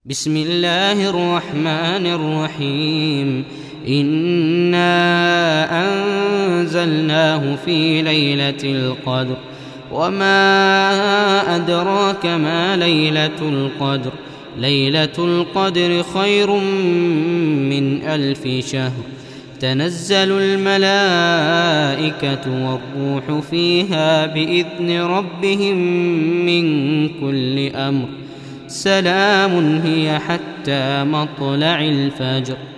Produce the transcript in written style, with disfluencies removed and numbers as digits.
بسم الله الرحمن الرحيم. إنا أنزلناه في ليلة القدر وما أدراك ما ليلة القدر. ليلة القدر خير من 1000 شهر. تنزل الملائكة والروح فيها بإذن ربهم من كل أمر. سلام هي حتى مطلع الفجر.